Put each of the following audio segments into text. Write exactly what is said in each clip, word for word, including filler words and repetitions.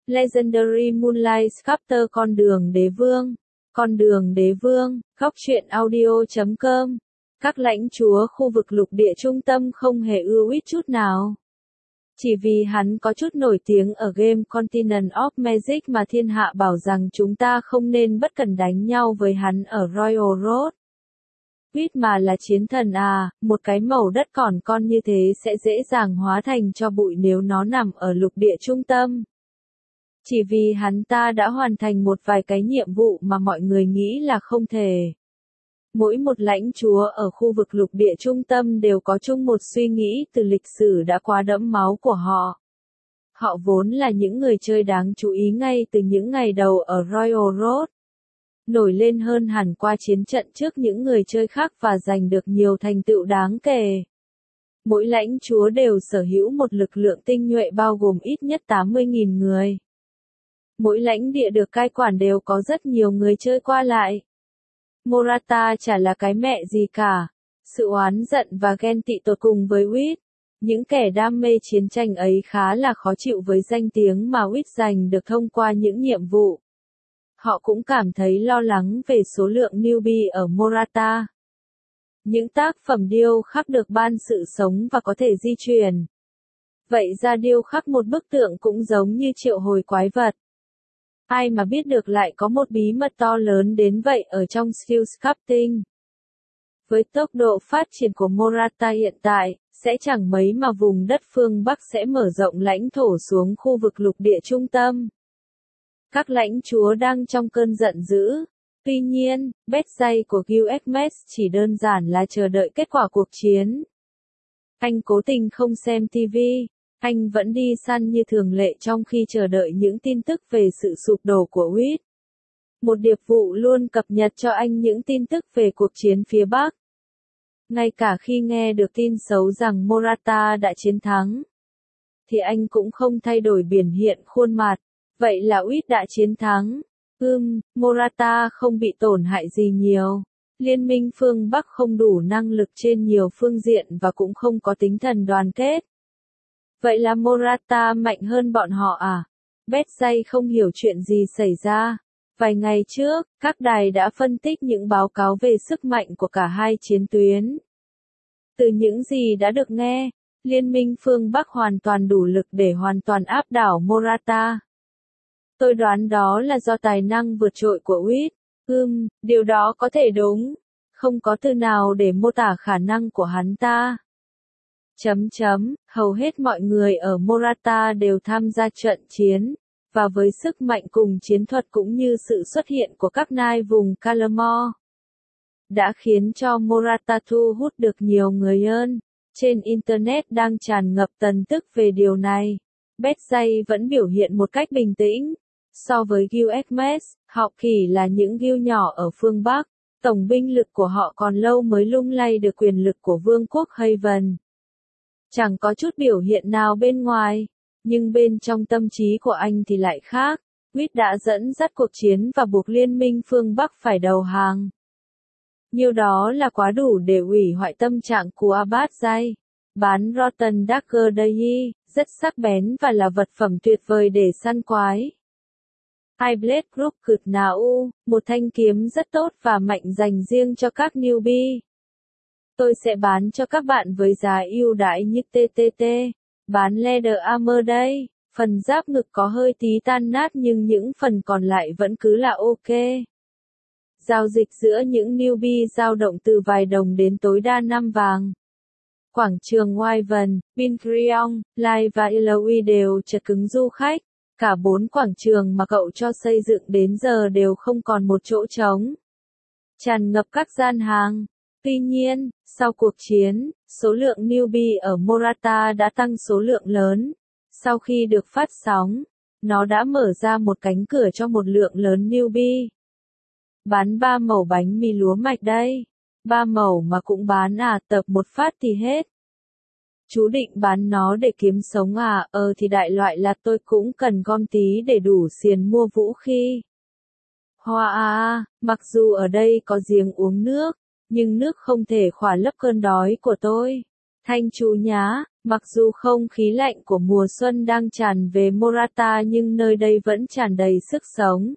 Legendary Moonlight Chapter Con đường đế vương. Con đường đế vương, góc truyện audio chấm com. Các lãnh chúa khu vực lục địa trung tâm không hề ưa Wit chút nào. Chỉ vì hắn có chút nổi tiếng ở game Continent of Magic mà thiên hạ bảo rằng chúng ta không nên bất cần đánh nhau với hắn ở Royal Road. Wit mà là chiến thần à, một cái mẩu đất còn con như thế sẽ dễ dàng hóa thành tro bụi nếu nó nằm ở lục địa trung tâm. Chỉ vì hắn ta đã hoàn thành một vài cái nhiệm vụ mà mọi người nghĩ là không thể. Mỗi một lãnh chúa ở khu vực lục địa trung tâm đều có chung một suy nghĩ từ lịch sử đã quá đẫm máu của họ. Họ vốn là những người chơi đáng chú ý ngay từ những ngày đầu ở Royal Road. Nổi lên hơn hẳn qua chiến trận trước những người chơi khác và giành được nhiều thành tựu đáng kể. Mỗi lãnh chúa đều sở hữu một lực lượng tinh nhuệ bao gồm ít nhất tám mươi nghìn người. Mỗi lãnh địa được cai quản đều có rất nhiều người chơi qua lại. Morata chả là cái mẹ gì cả. Sự oán giận và ghen tị tột cùng với Wit. Những kẻ đam mê chiến tranh ấy khá là khó chịu với danh tiếng mà Wit giành được thông qua những nhiệm vụ. Họ cũng cảm thấy lo lắng về số lượng newbie ở Morata. Những tác phẩm điêu khắc được ban sự sống và có thể di chuyển. Vậy ra điêu khắc một bức tượng cũng giống như triệu hồi quái vật. Ai mà biết được lại có một bí mật to lớn đến vậy ở trong skill sculpting. Với tốc độ phát triển của Morata hiện tại, sẽ chẳng mấy mà vùng đất phương Bắc sẽ mở rộng lãnh thổ xuống khu vực lục địa trung tâm. Các lãnh chúa đang trong cơn giận dữ. Tuy nhiên, bét dây của Gilgamesh chỉ đơn giản là chờ đợi kết quả cuộc chiến. Anh cố tình không xem ti vi. Anh vẫn đi săn như thường lệ trong khi chờ đợi những tin tức về sự sụp đổ của Wit. Một điệp vụ luôn cập nhật cho anh những tin tức về cuộc chiến phía Bắc. Ngay cả khi nghe được tin xấu rằng Morata đã chiến thắng, thì anh cũng không thay đổi biểu hiện khuôn mặt. Vậy là Wit đã chiến thắng. Ừm, Morata không bị tổn hại gì nhiều. Liên minh phương Bắc không đủ năng lực trên nhiều phương diện và cũng không có tinh thần đoàn kết. Vậy là Morata mạnh hơn bọn họ à? Betsy không hiểu chuyện gì xảy ra. Vài ngày trước, các đài đã phân tích những báo cáo về sức mạnh của cả hai chiến tuyến. Từ những gì đã được nghe, Liên minh phương Bắc hoàn toàn đủ lực để hoàn toàn áp đảo Morata. Tôi đoán đó là do tài năng vượt trội của Wit. Ừm, điều đó có thể đúng. Không có từ nào để mô tả khả năng của hắn ta. Chấm chấm, hầu hết mọi người ở Morata đều tham gia trận chiến, và với sức mạnh cùng chiến thuật cũng như sự xuất hiện của các nai vùng Calamore, đã khiến cho Morata thu hút được nhiều người hơn. Trên Internet đang tràn ngập tin tức về điều này. Betsy vẫn biểu hiện một cách bình tĩnh. So với Gilgamesh, họ chỉ là những Gil nhỏ ở phương Bắc, tổng binh lực của họ còn lâu mới lung lay được quyền lực của vương quốc Haven. Chẳng có chút biểu hiện nào bên ngoài, nhưng bên trong tâm trí của anh thì lại khác. Wit đã dẫn dắt cuộc chiến và buộc liên minh phương Bắc phải đầu hàng. Nhiêu đó là quá đủ để hủy hoại tâm trạng của Abadzai. Bán Rotten Dagger Day, rất sắc bén và là vật phẩm tuyệt vời để săn quái. Highblade Group Cực Nào, một thanh kiếm rất tốt và mạnh dành riêng cho các newbie. Tôi sẽ bán cho các bạn với giá ưu đãi như tê tê tê. Bán Leather Armor đây. Phần giáp ngực có hơi tí tan nát nhưng những phần còn lại vẫn cứ là ok. Giao dịch giữa những newbie dao động từ vài đồng đến tối đa năm vàng. Quảng trường Wyvern, Pinkrion, Lai và Iloui đều chật cứng du khách. Cả bốn quảng trường mà cậu cho xây dựng đến giờ đều không còn một chỗ trống. Tràn ngập các gian hàng. Tuy nhiên, sau cuộc chiến, số lượng newbie ở Morata đã tăng số lượng lớn. Sau khi được phát sóng, nó đã mở ra một cánh cửa cho một lượng lớn newbie. Bán ba mẩu bánh mì lúa mạch đây. Ba mẩu mà cũng bán à, tập một phát thì hết. Chú định bán nó để kiếm sống à, ờ thì đại loại là tôi cũng cần gom tí để đủ xiền mua vũ khí. Hoa à, mặc dù ở đây có giếng uống nước, nhưng nước không thể khỏa lấp cơn đói của tôi. Thanh chú nhá, mặc dù không khí lạnh của mùa xuân đang tràn về Morata nhưng nơi đây vẫn tràn đầy sức sống.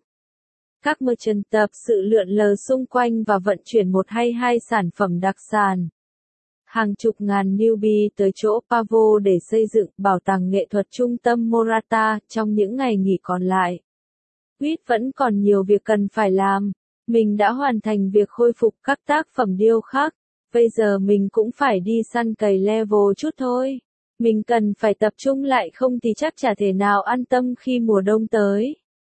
Các merchant tập sự lượn lờ xung quanh và vận chuyển một hay hai sản phẩm đặc sản. Hàng chục ngàn newbie tới chỗ Pavo để xây dựng bảo tàng nghệ thuật trung tâm Morata trong những ngày nghỉ còn lại. Quýt vẫn còn nhiều việc cần phải làm. Mình đã hoàn thành việc khôi phục các tác phẩm điêu khắc. Bây giờ mình cũng phải đi săn cày level chút thôi. Mình cần phải tập trung lại không thì chắc chả thể nào an tâm khi mùa đông tới.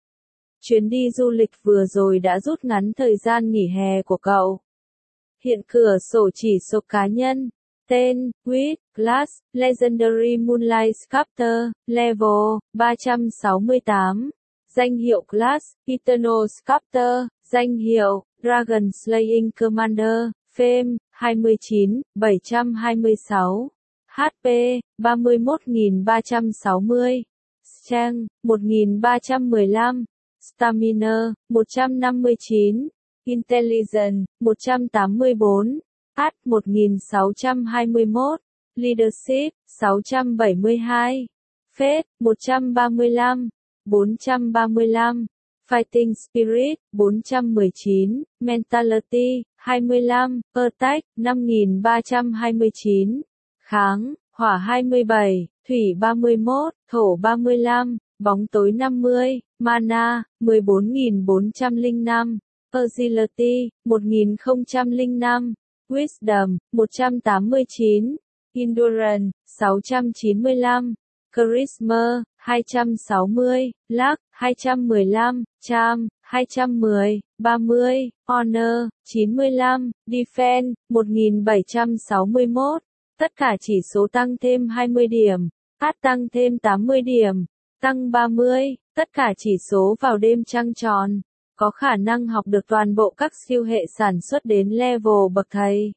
Chuyến đi du lịch vừa rồi đã rút ngắn thời gian nghỉ hè của cậu. Hiện cửa sổ chỉ số cá nhân. Tên, Quýt, Class, Legendary Moonlight Sculptor, Level, ba trăm sáu mươi tám. Danh hiệu Class, Eternal Sculptor, danh hiệu, Dragon Slaying Commander, Fame, hai mươi chín, bảy trăm hai mươi sáu. hát pê, ba mươi mốt nghìn ba trăm sáu mươi. Strength, một nghìn ba trăm mười lăm. Stamina, một trăm năm mươi chín. Intelligence, một trăm tám mươi bốn. Art, một nghìn sáu trăm hai mươi mốt. Leadership, sáu trăm bảy mươi hai. Faith, một trăm ba mươi lăm. bốn trăm ba mươi lăm. Fighting Spirit, bốn trăm mười chín. Mentality, hai mươi lăm. Attack, năm nghìn ba trăm hai mươi chín. Kháng, hỏa hai mươi bảy. Thủy ba mươi mốt. Thổ ba mươi lăm. Bóng tối năm mươi. Mana, mười bốn nghìn bốn trăm lẻ năm. Agility, một nghìn không trăm lẻ năm. Wisdom, một trăm tám mươi chín. Endurance, sáu trăm chín mươi lăm. Charisma, hai trăm sáu mươi. Luck, hai trăm mười lăm. Charm, hai trăm mười. ba mươi. Honor, chín mươi lăm. Defense, một nghìn bảy trăm sáu mươi mốt. Tất cả chỉ số tăng thêm hai mươi điểm. Art tăng thêm tám mươi điểm. Tăng ba mươi. Tất cả chỉ số vào đêm trăng tròn. Có khả năng học được toàn bộ các skill hệ sản xuất đến level bậc thầy.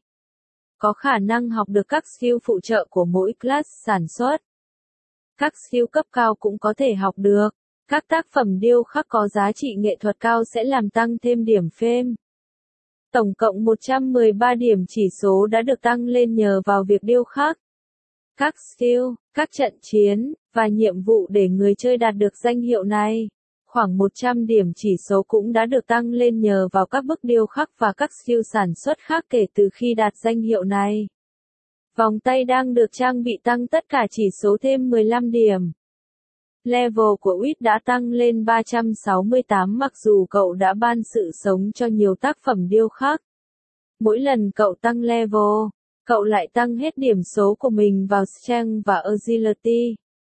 Có khả năng học được các skill phụ trợ của mỗi class sản xuất. Các skill cấp cao cũng có thể học được. Các tác phẩm điêu khắc có giá trị nghệ thuật cao sẽ làm tăng thêm điểm fame. Tổng cộng một trăm mười ba điểm chỉ số đã được tăng lên nhờ vào việc điêu khắc. Các skill, các trận chiến, và nhiệm vụ để người chơi đạt được danh hiệu này. Khoảng một trăm điểm chỉ số cũng đã được tăng lên nhờ vào các bức điêu khắc và các skill sản xuất khác kể từ khi đạt danh hiệu này. Vòng tay đang được trang bị tăng tất cả chỉ số thêm mười lăm điểm. Level của Quýt đã tăng lên ba trăm sáu mươi tám mặc dù cậu đã ban sự sống cho nhiều tác phẩm điêu khắc. Mỗi lần cậu tăng level, cậu lại tăng hết điểm số của mình vào Strength và Agility.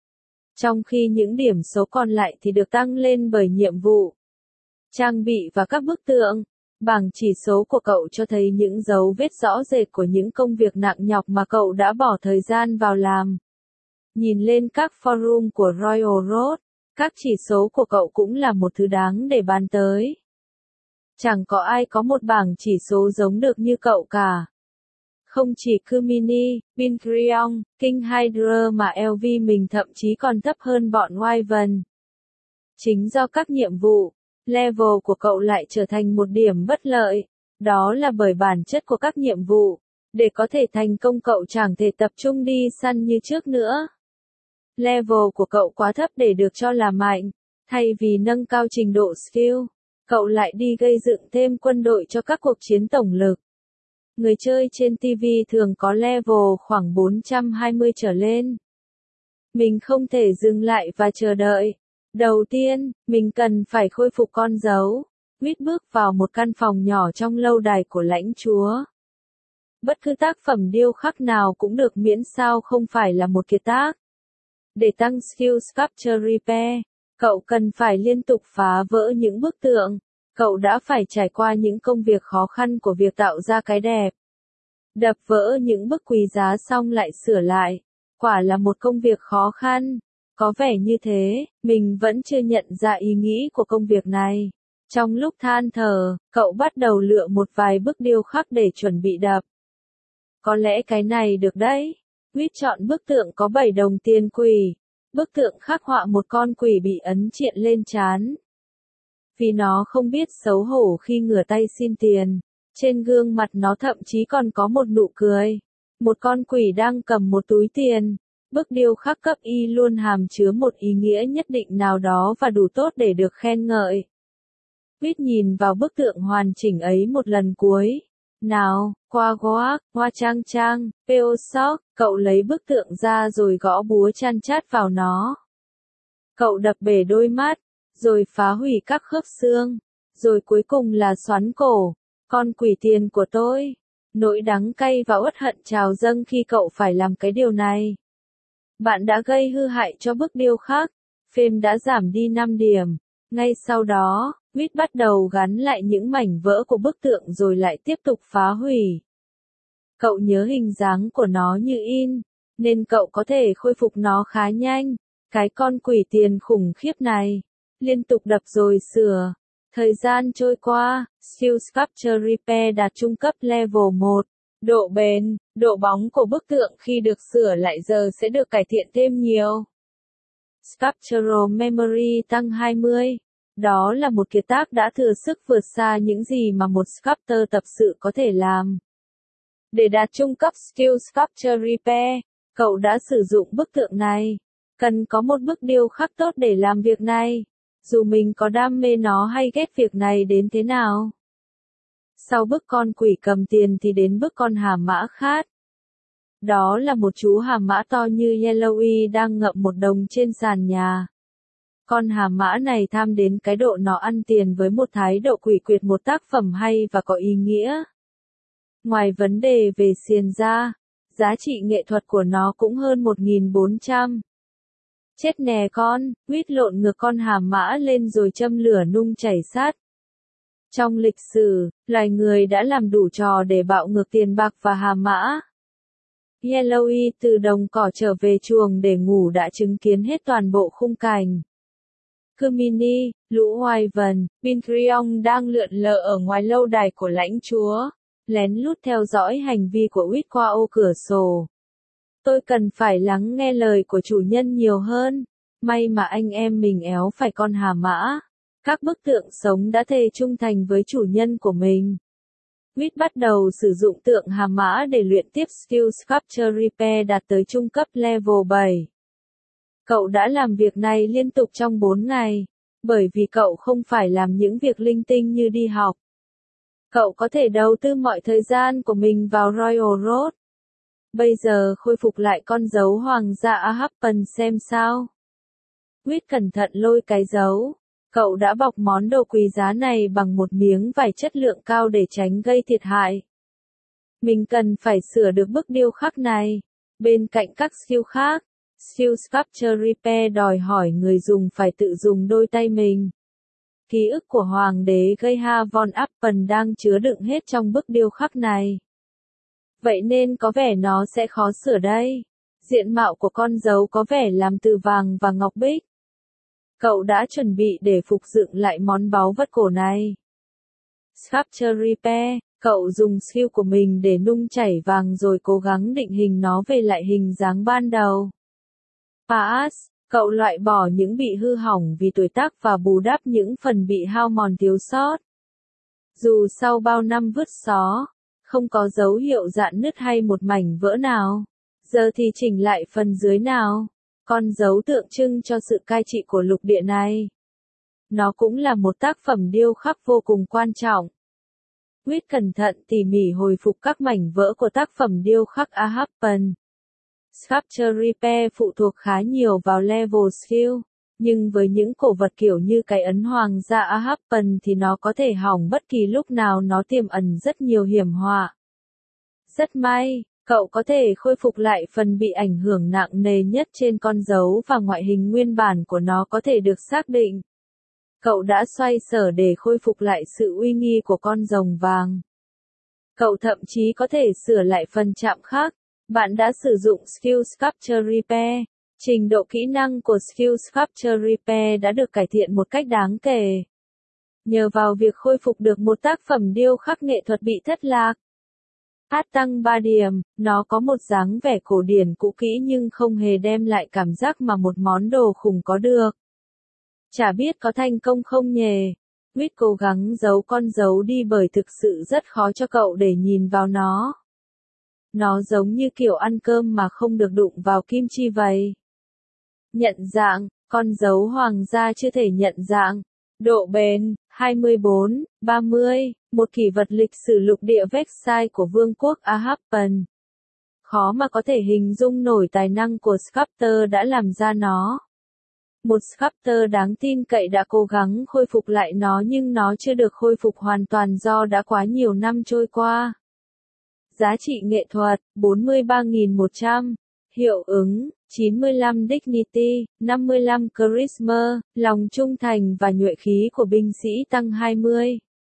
Trong khi những điểm số còn lại thì được tăng lên bởi nhiệm vụ, trang bị và các bức tượng. Bảng chỉ số của cậu cho thấy những dấu vết rõ rệt của những công việc nặng nhọc mà cậu đã bỏ thời gian vào làm. Nhìn lên các forum của Royal Road, các chỉ số của cậu cũng là một thứ đáng để bàn tới. Chẳng có ai có một bảng chỉ số giống được như cậu cả. Không chỉ Kumini, Pinkreon, King Hydra mà lờ vê mình thậm chí còn thấp hơn bọn Wyvern. Chính do các nhiệm vụ, level của cậu lại trở thành một điểm bất lợi. Đó là bởi bản chất của các nhiệm vụ. Để có thể thành công cậu chẳng thể tập trung đi săn như trước nữa. Level của cậu quá thấp để được cho là mạnh. Thay vì nâng cao trình độ skill, cậu lại đi gây dựng thêm quân đội cho các cuộc chiến tổng lực. Người chơi trên ti vi thường có level khoảng bốn trăm hai mươi trở lên. Mình không thể dừng lại và chờ đợi. Đầu tiên, mình cần phải khôi phục con dấu. Quýt bước vào một căn phòng nhỏ trong lâu đài của lãnh chúa. Bất cứ tác phẩm điêu khắc nào cũng được miễn sao không phải là một kiệt tác. Để tăng skill Sculpture Repair, cậu cần phải liên tục phá vỡ những bức tượng. Cậu đã phải trải qua những công việc khó khăn của việc tạo ra cái đẹp. Đập vỡ những bức quý giá xong lại sửa lại. Quả là một công việc khó khăn. Có vẻ như thế, mình vẫn chưa nhận ra ý nghĩ của công việc này. Trong lúc than thở, cậu bắt đầu lựa một vài bức điêu khắc để chuẩn bị đập. Có lẽ cái này được đấy. Quýt chọn bức tượng có bảy đồng tiền quỷ. Bức tượng khắc họa một con quỷ bị ấn triện lên trán. Vì nó không biết xấu hổ khi ngửa tay xin tiền. Trên gương mặt nó thậm chí còn có một nụ cười. Một con quỷ đang cầm một túi tiền. Bức điêu khắc cấp Y luôn hàm chứa một ý nghĩa nhất định nào đó và đủ tốt để được khen ngợi. Quýt nhìn vào bức tượng hoàn chỉnh ấy một lần cuối. Nào, qua goác, hoa trang trang, peo sok, cậu lấy bức tượng ra rồi gõ búa chan chát vào nó. Cậu đập bể đôi mắt, rồi phá hủy các khớp xương, rồi cuối cùng là xoắn cổ. Con quỷ tiền của tôi. Nỗi đắng cay và uất hận trào dâng khi cậu phải làm cái điều này. Bạn đã gây hư hại cho bức điêu khắc. Phêm đã giảm đi năm điểm. Ngay sau đó, Quýt bắt đầu gắn lại những mảnh vỡ của bức tượng rồi lại tiếp tục phá hủy. Cậu nhớ hình dáng của nó như in, nên cậu có thể khôi phục nó khá nhanh. Cái con quỷ tiền khủng khiếp này, liên tục đập rồi sửa. Thời gian trôi qua, Steel Sculpture Repair đạt trung cấp level một. Độ bền, độ bóng của bức tượng khi được sửa lại giờ sẽ được cải thiện thêm nhiều. Sculptural Memory tăng hai mươi. Đó là một kiệt tác đã thừa sức vượt xa những gì mà một sculptor tập sự có thể làm. Để đạt trung cấp Steel Sculpture Repair, cậu đã sử dụng bức tượng này. Cần có một bức điêu khắc tốt để làm việc này, dù mình có đam mê nó hay ghét việc này đến thế nào. Sau bức con quỷ cầm tiền thì đến bức con hà mã khát. Đó là một chú hà mã to như Yellowy đang ngậm một đồng trên sàn nhà. Con hà mã này tham đến cái độ nó ăn tiền với một thái độ quỷ quyệt một tác phẩm hay và có ý nghĩa. Ngoài vấn đề về xiềng ra, giá trị nghệ thuật của nó cũng hơn một nghìn bốn trăm. Chết nè con, Quýt lộn ngược con hà mã lên rồi châm lửa nung chảy sát. Trong lịch sử, loài người đã làm đủ trò để bạo ngược tiền bạc và hà mã. Yellowy từ đồng cỏ trở về chuồng để ngủ đã chứng kiến hết toàn bộ khung cảnh. Kumini, lũ Wyvern, Pincrion đang lượn lờ ở ngoài lâu đài của lãnh chúa, lén lút theo dõi hành vi của Quýt qua ô cửa sổ. Tôi cần phải lắng nghe lời của chủ nhân nhiều hơn. May mà anh em mình éo phải con hà mã. Các bức tượng sống đã thề trung thành với chủ nhân của mình. Quýt bắt đầu sử dụng tượng hà mã để luyện tiếp Steel Sculpture Repair đạt tới trung cấp level bảy. Cậu đã làm việc này liên tục trong bốn ngày, bởi vì cậu không phải làm những việc linh tinh như đi học. Cậu có thể đầu tư mọi thời gian của mình vào Royal Road. Bây giờ khôi phục lại con dấu hoàng gia Ahappen xem sao. Quýt cẩn thận lôi cái dấu. Cậu đã bọc món đồ quý giá này bằng một miếng vải chất lượng cao để tránh gây thiệt hại. Mình cần phải sửa được bức điêu khắc này. Bên cạnh các skill khác, Steel Sculpture Repair đòi hỏi người dùng phải tự dùng đôi tay mình. Ký ức của Hoàng đế Geha von Appen đang chứa đựng hết trong bức điêu khắc này. Vậy nên có vẻ nó sẽ khó sửa đây. Diện mạo của con dấu có vẻ làm từ vàng và ngọc bích. Cậu đã chuẩn bị để phục dựng lại món báu vật cổ này. Sculpture Repair, cậu dùng skill của mình để nung chảy vàng rồi cố gắng định hình nó về lại hình dáng ban đầu. Pass, cậu loại bỏ những bị hư hỏng vì tuổi tác và bù đắp những phần bị hao mòn thiếu sót. Dù sau bao năm vứt xó, không có dấu hiệu rạn nứt hay một mảnh vỡ nào. Giờ thì chỉnh lại phần dưới nào. Con dấu tượng trưng cho sự cai trị của lục địa này. Nó cũng là một tác phẩm điêu khắc vô cùng quan trọng. Quýt cẩn thận tỉ mỉ hồi phục các mảnh vỡ của tác phẩm điêu khắc Ahappen. Sculpture Repair phụ thuộc khá nhiều vào level skill, nhưng với những cổ vật kiểu như cái ấn hoàng gia Ahappen thì nó có thể hỏng bất kỳ lúc nào, nó tiềm ẩn rất nhiều hiểm họa. Rất may, cậu có thể khôi phục lại phần bị ảnh hưởng nặng nề nhất trên con dấu và ngoại hình nguyên bản của nó có thể được xác định. Cậu đã xoay sở để khôi phục lại sự uy nghi của con rồng vàng. Cậu thậm chí có thể sửa lại phần chạm khắc. Bạn đã sử dụng Steel Sculpture Repair. Trình độ kỹ năng của Steel Sculpture Repair đã được cải thiện một cách đáng kể. Nhờ vào việc khôi phục được một tác phẩm điêu khắc nghệ thuật bị thất lạc. Hát tăng ba điểm, nó có một dáng vẻ cổ điển cũ kỹ nhưng không hề đem lại cảm giác mà một món đồ khủng có được. Chả biết có thành công không nhề. Quýt cố gắng giấu con dấu đi bởi thực sự rất khó cho cậu để nhìn vào nó. Nó giống như kiểu ăn cơm mà không được đụng vào kim chi vậy. Nhận dạng, con dấu hoàng gia chưa thể nhận dạng. Độ bền, hai mươi bốn, ba mươi, một kỷ vật lịch sử lục địa Versailles của Vương quốc Ahappan. Khó mà có thể hình dung nổi tài năng của sculptor đã làm ra nó. Một sculptor đáng tin cậy đã cố gắng khôi phục lại nó nhưng nó chưa được khôi phục hoàn toàn do đã quá nhiều năm trôi qua. Giá trị nghệ thuật, bốn mươi ba nghìn một trăm. Hiệu ứng, chín mươi lăm Dignity, năm mươi lăm Charisma, lòng trung thành và nhuệ khí của binh sĩ tăng hai mươi.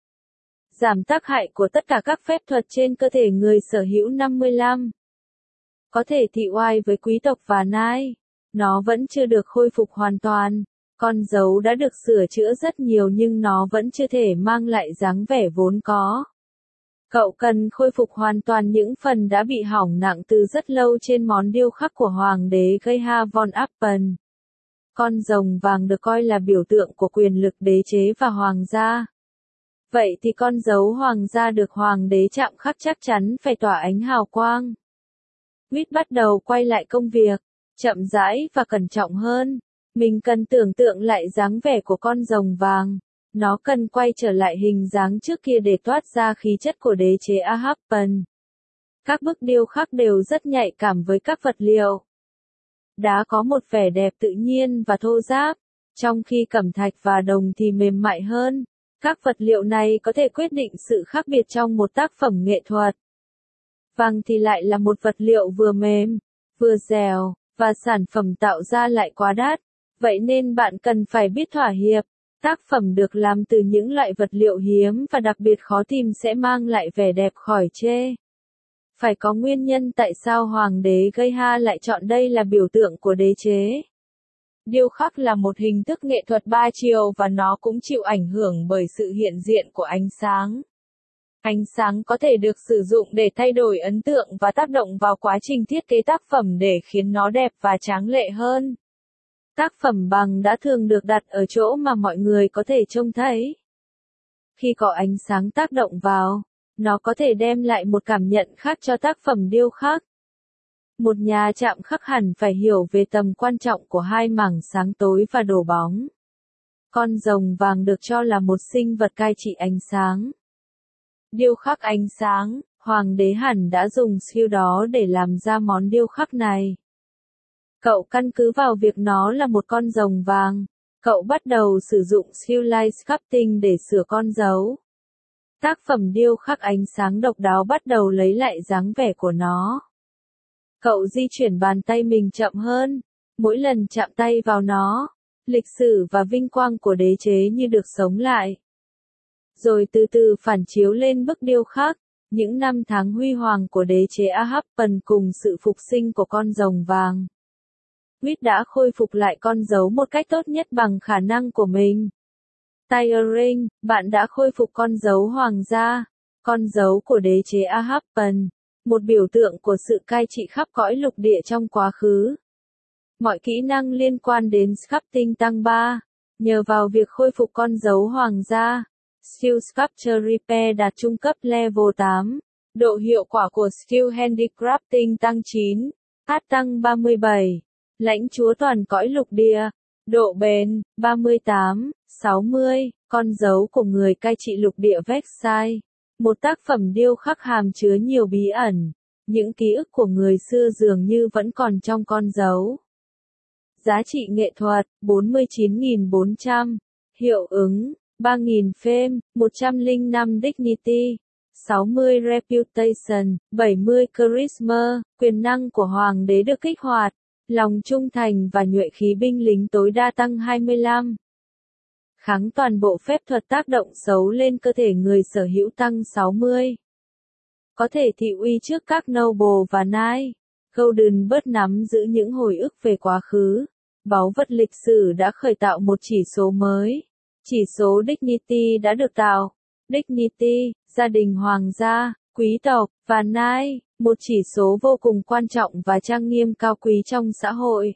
Giảm tác hại của tất cả các phép thuật trên cơ thể người sở hữu năm mươi lăm. Có thể thị oai với quý tộc và nai. Nó vẫn chưa được khôi phục hoàn toàn. Con dấu đã được sửa chữa rất nhiều nhưng nó vẫn chưa thể mang lại dáng vẻ vốn có. Cậu cần khôi phục hoàn toàn những phần đã bị hỏng nặng từ rất lâu trên món điêu khắc của Hoàng đế Geha von Appen. Con rồng vàng được coi là biểu tượng của quyền lực đế chế và hoàng gia. Vậy thì con dấu hoàng gia được hoàng đế chạm khắc chắc chắn phải tỏa ánh hào quang. Whit bắt đầu quay lại công việc, chậm rãi và cẩn trọng hơn. Mình cần tưởng tượng lại dáng vẻ của con rồng vàng. Nó cần quay trở lại hình dáng trước kia để toát ra khí chất của đế chế Ahappan. Các bức điêu khắc đều rất nhạy cảm với các vật liệu. Đá có một vẻ đẹp tự nhiên và thô ráp, trong khi cẩm thạch và đồng thì mềm mại hơn. Các vật liệu này có thể quyết định sự khác biệt trong một tác phẩm nghệ thuật. Vàng thì lại là một vật liệu vừa mềm, vừa dẻo, và sản phẩm tạo ra lại quá đắt. Vậy nên bạn cần phải biết thỏa hiệp. Tác phẩm được làm từ những loại vật liệu hiếm và đặc biệt khó tìm sẽ mang lại vẻ đẹp khỏi chê. Phải có nguyên nhân tại sao Hoàng đế Geha lại chọn đây là biểu tượng của đế chế. Điêu khắc là một hình thức nghệ thuật ba chiều và nó cũng chịu ảnh hưởng bởi sự hiện diện của ánh sáng. Ánh sáng có thể được sử dụng để thay đổi ấn tượng và tác động vào quá trình thiết kế tác phẩm để khiến nó đẹp và tráng lệ hơn. Tác phẩm bằng đã thường được đặt ở chỗ mà mọi người có thể trông thấy. Khi có ánh sáng tác động vào, nó có thể đem lại một cảm nhận khác cho tác phẩm điêu khắc. Một nhà chạm khắc hẳn phải hiểu về tầm quan trọng của hai mảng sáng tối và đổ bóng. Con rồng vàng được cho là một sinh vật cai trị ánh sáng. Điêu khắc ánh sáng, hoàng đế hẳn đã dùng skill đó để làm ra món điêu khắc này. Cậu căn cứ vào việc nó là một con rồng vàng. Cậu bắt đầu sử dụng skill light sculpting để sửa con dấu. Tác phẩm điêu khắc ánh sáng độc đáo bắt đầu lấy lại dáng vẻ của nó. Cậu di chuyển bàn tay mình chậm hơn. Mỗi lần chạm tay vào nó, lịch sử và vinh quang của đế chế như được sống lại. Rồi từ từ phản chiếu lên bức điêu khắc, những năm tháng huy hoàng của đế chế Ahappan cùng sự phục sinh của con rồng vàng. Whit đã khôi phục lại con dấu một cách tốt nhất bằng khả năng của mình. Tiring, bạn đã khôi phục con dấu hoàng gia, con dấu của đế chế Ahappan, một biểu tượng của sự cai trị khắp cõi lục địa trong quá khứ. Mọi kỹ năng liên quan đến sculpting tăng ba, nhờ vào việc khôi phục con dấu hoàng gia. Skill Sculpture Repair đạt trung cấp level tám. Độ hiệu quả của Skill Handicrafting tăng chín. Hát tăng ba mươi bảy. Lãnh chúa toàn cõi lục địa. Độ bền, ba mươi tám, sáu mươi. Con dấu của người cai trị lục địa Versailles. Một tác phẩm điêu khắc hàm chứa nhiều bí ẩn. Những ký ức của người xưa dường như vẫn còn trong con dấu. Giá trị nghệ thuật, bốn mươi chín nghìn bốn trăm. Hiệu ứng, ba nghìn fame, một trăm lẻ năm Dignity, sáu mươi Reputation, bảy mươi Charisma, quyền năng của Hoàng đế được kích hoạt, lòng trung thành và nhuệ khí binh lính tối đa tăng hai mươi lăm. Kháng toàn bộ phép thuật tác động xấu lên cơ thể người sở hữu tăng sáu mươi. Có thể thị uy trước các noble và knight. Golden Bird nắm giữ những hồi ức về quá khứ. Báu vật lịch sử đã khởi tạo một chỉ số mới. Chỉ số Dignity đã được tạo. Dignity, gia đình hoàng gia, quý tộc, và knight, một chỉ số vô cùng quan trọng và trang nghiêm cao quý trong xã hội.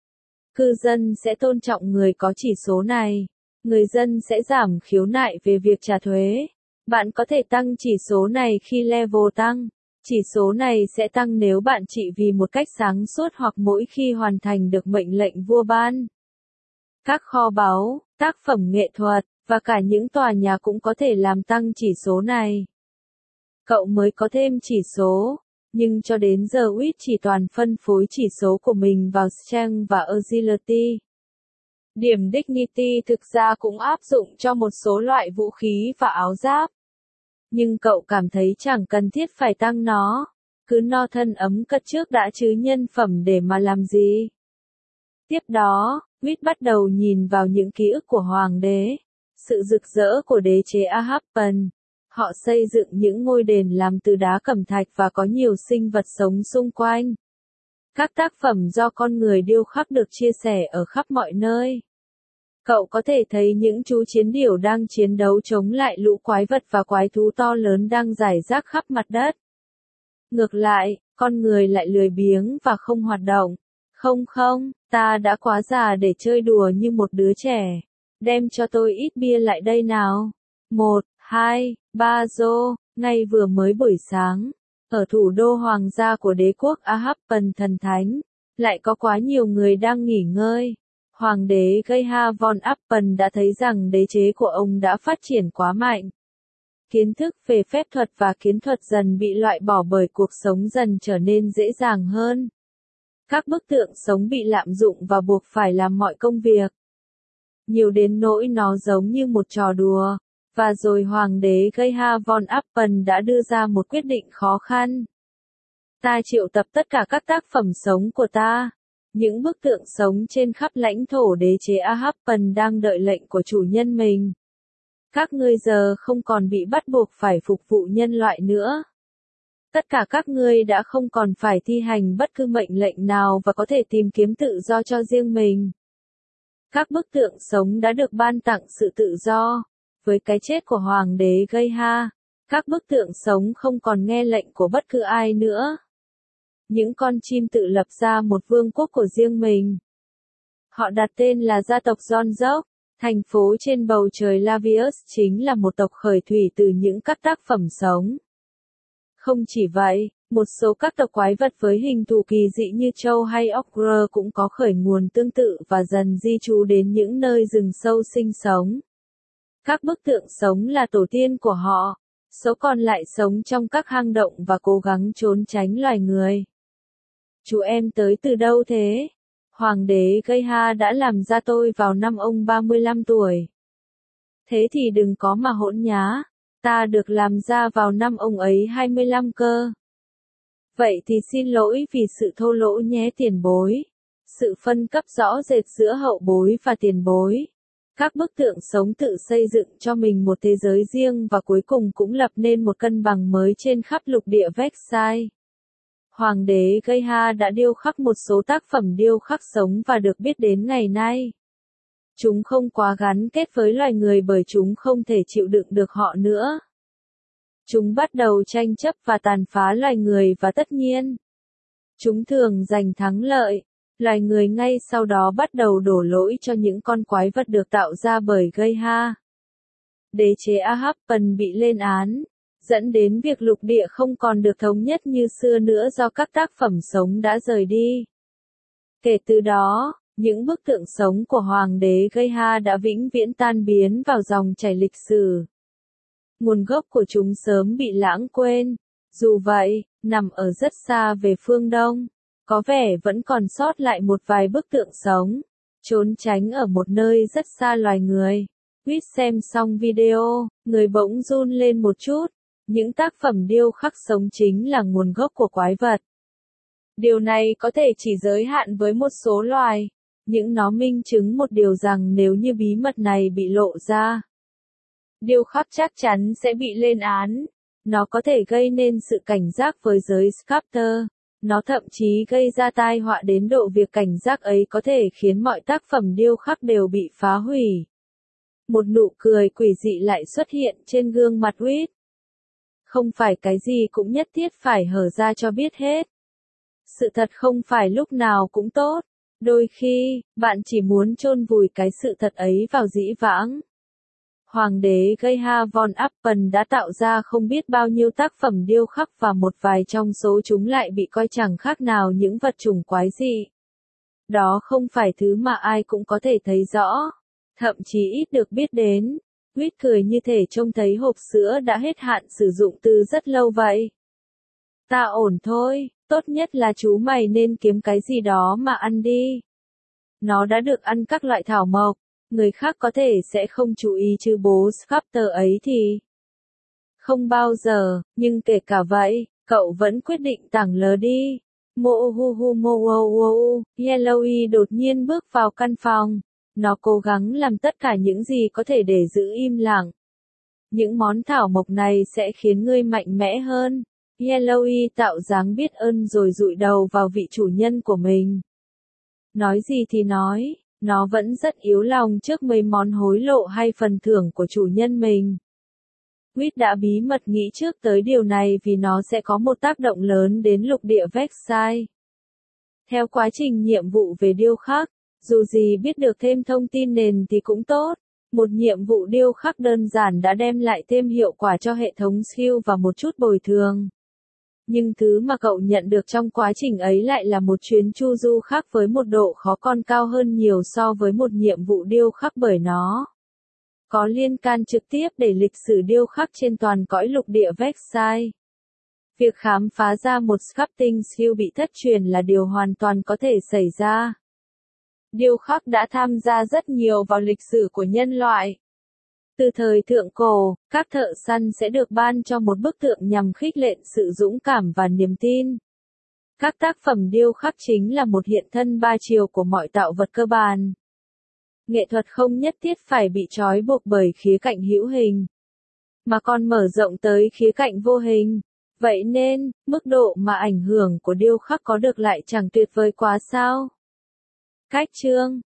Cư dân sẽ tôn trọng người có chỉ số này. Người dân sẽ giảm khiếu nại về việc trả thuế. Bạn có thể tăng chỉ số này khi level tăng. Chỉ số này sẽ tăng nếu bạn trị vì một cách sáng suốt hoặc mỗi khi hoàn thành được mệnh lệnh vua ban. Các kho báu, tác phẩm nghệ thuật, và cả những tòa nhà cũng có thể làm tăng chỉ số này. Cậu mới có thêm chỉ số, nhưng cho đến giờ Witt chỉ toàn phân phối chỉ số của mình vào Strength và Agility. Điểm Dignity thực ra cũng áp dụng cho một số loại vũ khí và áo giáp. Nhưng cậu cảm thấy chẳng cần thiết phải tăng nó, cứ no thân ấm cất trước đã chứ nhân phẩm để mà làm gì. Tiếp đó, Witt bắt đầu nhìn vào những ký ức của hoàng đế, sự rực rỡ của đế chế Ahappan. Họ xây dựng những ngôi đền làm từ đá cẩm thạch và có nhiều sinh vật sống xung quanh. Các tác phẩm do con người điêu khắc được chia sẻ ở khắp mọi nơi. Cậu có thể thấy những chú chiến điểu đang chiến đấu chống lại lũ quái vật và quái thú to lớn đang rải rác khắp mặt đất. Ngược lại, con người lại lười biếng và không hoạt động. Không không, ta đã quá già để chơi đùa như một đứa trẻ. Đem cho tôi ít bia lại đây nào. Một, hai, ba rô, ngay vừa mới buổi sáng. Ở thủ đô hoàng gia của đế quốc Ahappan thần thánh, lại có quá nhiều người đang nghỉ ngơi. Hoàng đế Geha von Appan đã thấy rằng đế chế của ông đã phát triển quá mạnh. Kiến thức về phép thuật và kiến thuật dần bị loại bỏ bởi cuộc sống dần trở nên dễ dàng hơn. Các bức tượng sống bị lạm dụng và buộc phải làm mọi công việc. Nhiều đến nỗi nó giống như một trò đùa. Và rồi hoàng đế Geha von Appan đã đưa ra một quyết định khó khăn. Ta triệu tập tất cả các tác phẩm sống của ta. Những bức tượng sống trên khắp lãnh thổ đế chế Ahappan đang đợi lệnh của chủ nhân mình. Các ngươi giờ không còn bị bắt buộc phải phục vụ nhân loại nữa. Tất cả các ngươi đã không còn phải thi hành bất cứ mệnh lệnh nào và có thể tìm kiếm tự do cho riêng mình. Các bức tượng sống đã được ban tặng sự tự do. Với cái chết của hoàng đế Geha, các bức tượng sống không còn nghe lệnh của bất cứ ai nữa. Những con chim tự lập ra một vương quốc của riêng mình. Họ đặt tên là gia tộc John Dốc. Thành phố trên bầu trời Lavius chính là một tộc khởi thủy từ những các tác phẩm sống. Không chỉ vậy, một số các tộc quái vật với hình thù kỳ dị như trâu hay ogre cũng có khởi nguồn tương tự và dần di trú đến những nơi rừng sâu sinh sống. Các bức tượng sống là tổ tiên của họ, số còn lại sống trong các hang động và cố gắng trốn tránh loài người. Chú em tới từ đâu thế? Hoàng đế Geha đã làm ra tôi vào năm ông ba mươi lăm tuổi. Thế thì đừng có mà hỗn nhá, ta được làm ra vào năm ông ấy hai mươi lăm cơ. Vậy thì xin lỗi vì sự thô lỗ nhé tiền bối. Sự phân cấp rõ rệt giữa hậu bối và tiền bối. Các bức tượng sống tự xây dựng cho mình một thế giới riêng và cuối cùng cũng lập nên một cân bằng mới trên khắp lục địa Versailles. Hoàng đế Geha đã điêu khắc một số tác phẩm điêu khắc sống và được biết đến ngày nay. Chúng không quá gắn kết với loài người bởi chúng không thể chịu đựng được họ nữa. Chúng bắt đầu tranh chấp và tàn phá loài người và tất nhiên, chúng thường giành thắng lợi. Loài người ngay sau đó bắt đầu đổ lỗi cho những con quái vật được tạo ra bởi Geha. Đế chế Ahappan bị lên án, dẫn đến việc lục địa không còn được thống nhất như xưa nữa do các tác phẩm sống đã rời đi. Kể từ đó, những bức tượng sống của hoàng đế Geha đã vĩnh viễn tan biến vào dòng chảy lịch sử. Nguồn gốc của chúng sớm bị lãng quên. Dù vậy, nằm ở rất xa về phương Đông, có vẻ vẫn còn sót lại một vài bức tượng sống, trốn tránh ở một nơi rất xa loài người. Witt xem xong video, người bỗng run lên một chút. Những tác phẩm điêu khắc sống chính là nguồn gốc của quái vật. Điều này có thể chỉ giới hạn với một số loài, nhưng nó minh chứng một điều rằng nếu như bí mật này bị lộ ra, điêu khắc chắc chắn sẽ bị lên án. Nó có thể gây nên sự cảnh giác với giới sculptor. Nó thậm chí gây ra tai họa đến độ việc cảnh giác ấy có thể khiến mọi tác phẩm điêu khắc đều bị phá hủy. Một nụ cười quỷ dị lại xuất hiện trên gương mặt Witt. Không phải cái gì cũng nhất thiết phải hở ra cho biết hết. Sự thật không phải lúc nào cũng tốt. Đôi khi, bạn chỉ muốn chôn vùi cái sự thật ấy vào dĩ vãng. Hoàng đế Geha von Appen đã tạo ra không biết bao nhiêu tác phẩm điêu khắc và một vài trong số chúng lại bị coi chẳng khác nào những vật chủng quái dị. Đó không phải thứ mà ai cũng có thể thấy rõ, thậm chí ít được biết đến. Quýt cười như thể trông thấy hộp sữa đã hết hạn sử dụng từ rất lâu vậy. Ta ổn thôi, tốt nhất là chú mày nên kiếm cái gì đó mà ăn đi. Nó đã được ăn các loại thảo mộc, người khác có thể sẽ không chú ý chứ bố Sculptor ấy thì không bao giờ, nhưng kể cả vậy, cậu vẫn quyết định tảng lờ đi. Mộ hu hu mô wow wow, Yellowy đột nhiên bước vào căn phòng. Nó cố gắng làm tất cả những gì có thể để giữ im lặng. Những món thảo mộc này sẽ khiến ngươi mạnh mẽ hơn. Yellowy tạo dáng biết ơn rồi dụi đầu vào vị chủ nhân của mình. Nói gì thì nói, nó vẫn rất yếu lòng trước mấy món hối lộ hay phần thưởng của chủ nhân mình. Quýt đã bí mật nghĩ trước tới điều này vì nó sẽ có một tác động lớn đến lục địa Versailles. Theo quá trình nhiệm vụ về điêu khắc, dù gì biết được thêm thông tin nền thì cũng tốt. Một nhiệm vụ điêu khắc đơn giản đã đem lại thêm hiệu quả cho hệ thống skill và một chút bồi thường. Nhưng thứ mà cậu nhận được trong quá trình ấy lại là một chuyến chu du khác với một độ khó còn cao hơn nhiều so với một nhiệm vụ điêu khắc bởi nó có liên can trực tiếp để lịch sử điêu khắc trên toàn cõi lục địa Versailles. Việc khám phá ra một sculpting skill bị thất truyền là điều hoàn toàn có thể xảy ra. Điêu khắc đã tham gia rất nhiều vào lịch sử của nhân loại. Từ thời thượng cổ, các thợ săn sẽ được ban cho một bức tượng nhằm khích lệ sự dũng cảm và niềm tin. Các tác phẩm điêu khắc chính là một hiện thân ba chiều của mọi tạo vật cơ bản. Nghệ thuật không nhất thiết phải bị trói buộc bởi khía cạnh hữu hình, mà còn mở rộng tới khía cạnh vô hình. Vậy nên, mức độ mà ảnh hưởng của điêu khắc có được lại chẳng tuyệt vời quá sao? Cách chương